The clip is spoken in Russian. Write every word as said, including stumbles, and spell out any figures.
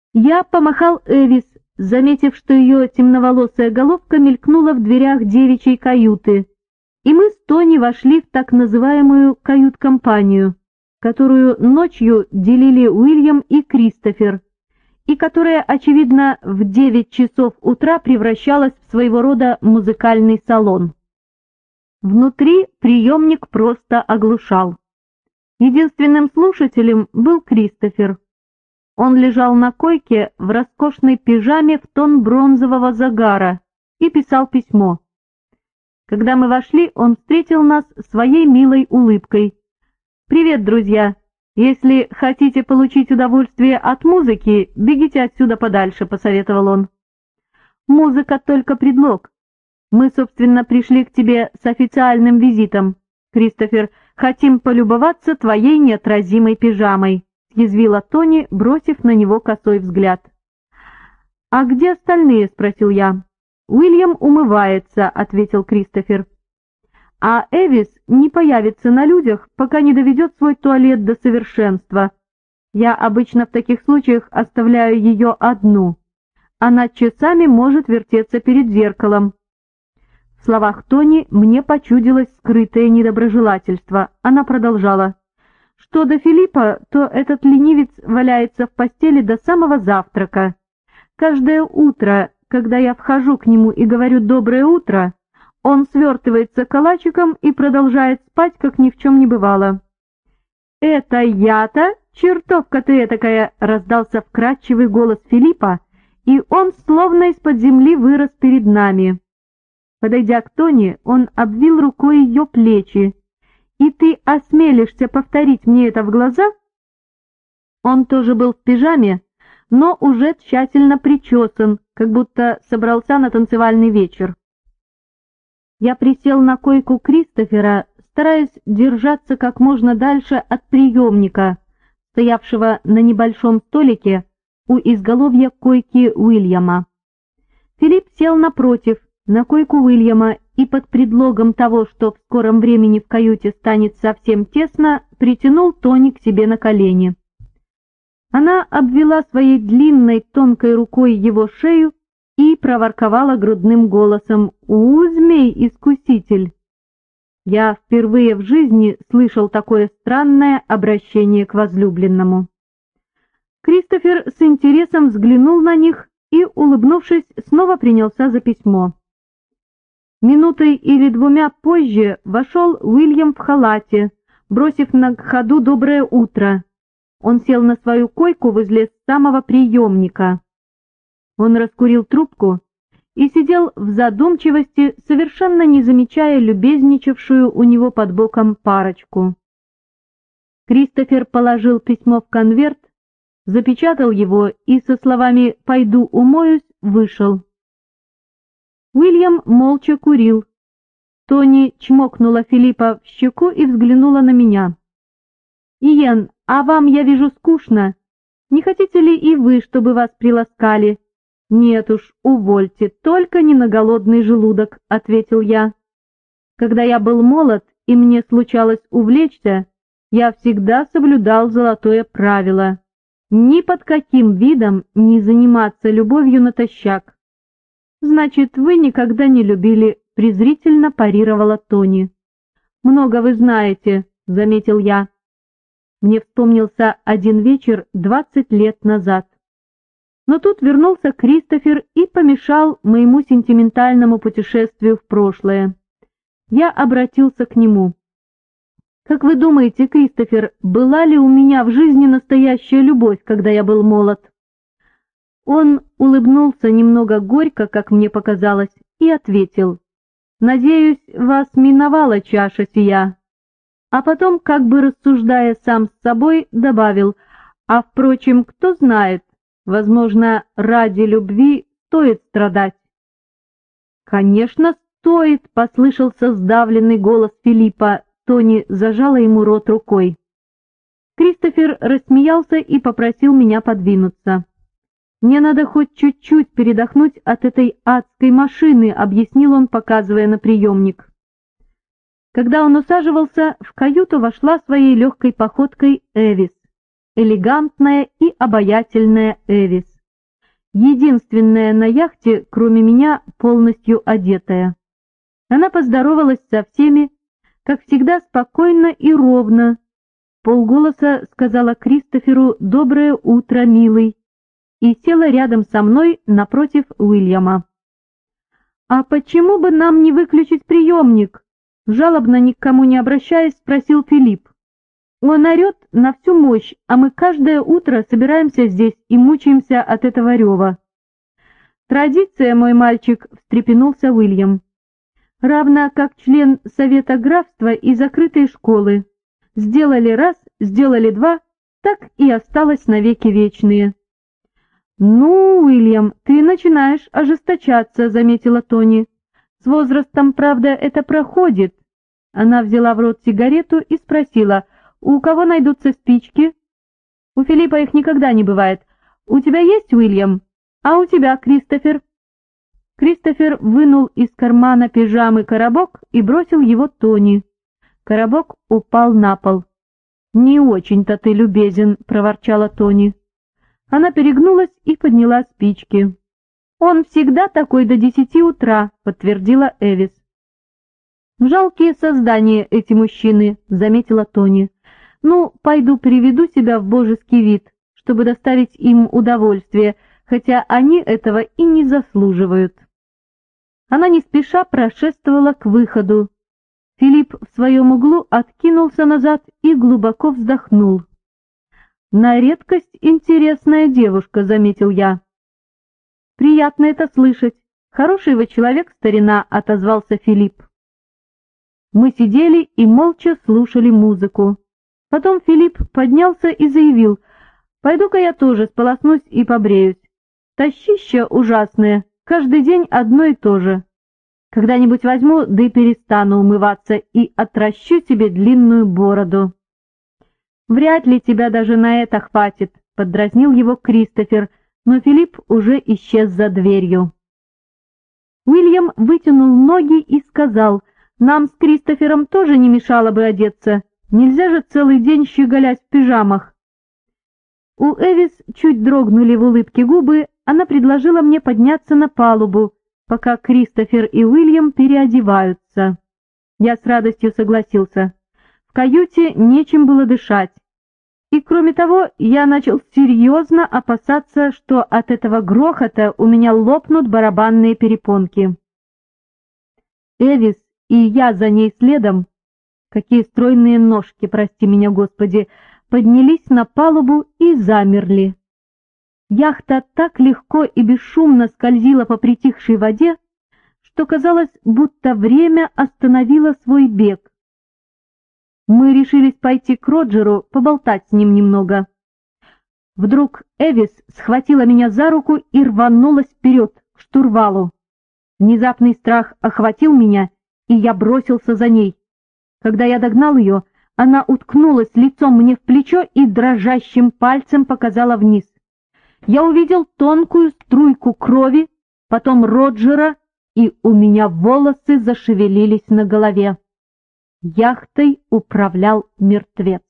Я помахал Эвис, заметив, что ее темноволосая головка мелькнула в дверях девичьей каюты, и мы с Тони вошли в так называемую кают-компанию, которую ночью делили Уильям и Кристофер, и которая, очевидно, в девять часов утра превращалась в своего рода музыкальный салон. Внутри приемник просто оглушал. Единственным слушателем был Кристофер. Он лежал на койке в роскошной пижаме в тон бронзового загара и писал письмо. Когда мы вошли, он встретил нас своей милой улыбкой. «Привет, друзья! Если хотите получить удовольствие от музыки, бегите отсюда подальше», — посоветовал он. «Музыка только предлог. Мы, собственно, пришли к тебе с официальным визитом. Кристофер, хотим полюбоваться твоей неотразимой пижамой», — съязвила Тони, бросив на него косой взгляд. «А где остальные?» — спросил я. «Уильям умывается», — ответил Кристофер. «А Эвис не появится на людях, пока не доведет свой туалет до совершенства. Я обычно в таких случаях оставляю ее одну. Она часами может вертеться перед зеркалом». В словах Тони мне почудилось скрытое недоброжелательство. Она продолжала. «Что до Филиппа, то этот ленивец валяется в постели до самого завтрака. Каждое утро, когда я вхожу к нему и говорю «доброе утро», он свертывается калачиком и продолжает спать, как ни в чем не бывало. «Это я-то? Чертовка ты этакая!» — раздался вкрадчивый голос Филиппа, и он словно из-под земли вырос перед нами. Подойдя к Тони, он обвил рукой ее плечи. «И ты осмелишься повторить мне это в глаза?» Он тоже был в пижаме, но уже тщательно причесан, как будто собрался на танцевальный вечер. Я присел на койку Кристофера, стараясь держаться как можно дальше от приемника, стоявшего на небольшом столике у изголовья койки Уильяма. Филипп сел напротив, на койку Уильяма, и под предлогом того, что в скором времени в каюте станет совсем тесно, притянул Тони к себе на колени. Она обвела своей длинной тонкой рукой его шею и проворковала грудным голосом: «У, змей-искуситель!» Я впервые в жизни слышал такое странное обращение к возлюбленному. Кристофер с интересом взглянул на них и, улыбнувшись, снова принялся за письмо. Минутой или двумя позже вошел Уильям в халате, бросив на ходу «доброе утро». Он сел на свою койку возле самого приемника. Он раскурил трубку и сидел в задумчивости, совершенно не замечая любезничавшую у него под боком парочку. Кристофер положил письмо в конверт, запечатал его и со словами «пойду умоюсь» вышел. Уильям молча курил. Тони чмокнула Филиппа в щеку и взглянула на меня. «Иен, а вам, я вижу, скучно. Не хотите ли и вы, чтобы вас приласкали?» «Нет уж, увольте, только не на голодный желудок», — ответил я. «Когда я был молод и мне случалось увлечься, я всегда соблюдал золотое правило: ни под каким видом не заниматься любовью натощак». «Значит, вы никогда не любили», — презрительно парировала Тони. «Много вы знаете», — заметил я. Мне вспомнился один вечер двадцать лет назад. Но тут вернулся Кристофер и помешал моему сентиментальному путешествию в прошлое. Я обратился к нему. «Как вы думаете, Кристофер, была ли у меня в жизни настоящая любовь, когда я был молод?» Он улыбнулся немного горько, как мне показалось, и ответил: «Надеюсь, вас миновала чаша сия». А потом, как бы рассуждая сам с собой, добавил: «А впрочем, кто знает, возможно, ради любви стоит страдать». «Конечно, стоит», — послышался сдавленный голос Филиппа. Тони зажала ему рот рукой. Кристофер рассмеялся и попросил меня подвинуться. «Мне надо хоть чуть-чуть передохнуть от этой адской машины», — объяснил он, показывая на приемник. Когда он усаживался, в каюту вошла своей легкой походкой Эвис, элегантная и обаятельная Эвис. единственная на яхте, кроме меня, полностью одетая. Она поздоровалась со всеми, как всегда, спокойно и ровно. Полголоса сказала Кристоферу «Доброе утро, милый», и села рядом со мной напротив Уильяма. «А почему бы нам не выключить приемник?» — жалобно, ни к кому не обращаясь, спросил Филипп. «Он орет на всю мощь, а мы каждое утро собираемся здесь и мучаемся от этого рева». «Традиция, мой мальчик», — встрепенулся Уильям. «Равно как член совета графства и закрытой школы. Сделали раз, сделали два, так и осталось навеки вечные». «Ну, Уильям, ты начинаешь ожесточаться», — заметила Тони. «С возрастом, правда, это проходит». Она взяла в рот сигарету и спросила, «У кого найдутся спички?» «У Филиппа их никогда не бывает. У тебя есть, Уильям? А у тебя, Кристофер?» Кристофер вынул из кармана пижамы коробок и бросил его Тони. Коробок упал на пол. «Не очень-то ты любезен», — проворчала Тони. Она перегнулась и подняла спички. «Он всегда такой до десяти утра», — подтвердила Эвис. «Жалкие создания эти мужчины», — заметила Тони. «Ну, пойду приведу себя в божеский вид, чтобы доставить им удовольствие, хотя они этого и не заслуживают». Она не спеша прошествовала к выходу. Филипп в своем углу откинулся назад и глубоко вздохнул. «На редкость интересная девушка», — заметил я. «Приятно это слышать. Хороший вы человек, старина», — отозвался Филипп. Мы сидели и молча слушали музыку. Потом Филипп поднялся и заявил, «Пойду-ка я тоже сполоснусь и побреюсь. Тащище ужасное, каждый день одно и то же. Когда-нибудь возьму, да и перестану умываться и отращу себе длинную бороду». «Вряд ли тебя даже на это хватит», — поддразнил его Кристофер, но Филипп уже исчез за дверью. Уильям вытянул ноги и сказал, «Нам с Кристофером тоже не мешало бы одеться. Нельзя же целый день щеголять в пижамах». У Эвис чуть дрогнули в улыбке губы, она предложила мне подняться на палубу, пока Кристофер и Уильям переодеваются. Я с радостью согласился. В каюте нечем было дышать. И кроме того, я начал серьезно опасаться, что от этого грохота у меня лопнут барабанные перепонки. Эвис и я за ней следом, какие стройные ножки, прости меня, Господи, поднялись на палубу и замерли. Яхта так легко и бесшумно скользила по притихшей воде, что казалось, будто время остановило свой бег. Мы решились пойти к Роджеру, поболтать с ним немного. Вдруг Эвис схватила меня за руку и рванулась вперед, к штурвалу. Внезапный страх охватил меня, и я бросился за ней. Когда я догнал ее, она уткнулась лицом мне в плечо и дрожащим пальцем показала вниз. Я увидел тонкую струйку крови, потом Роджера, и у меня волосы зашевелились на голове. Яхтой управлял мертвец.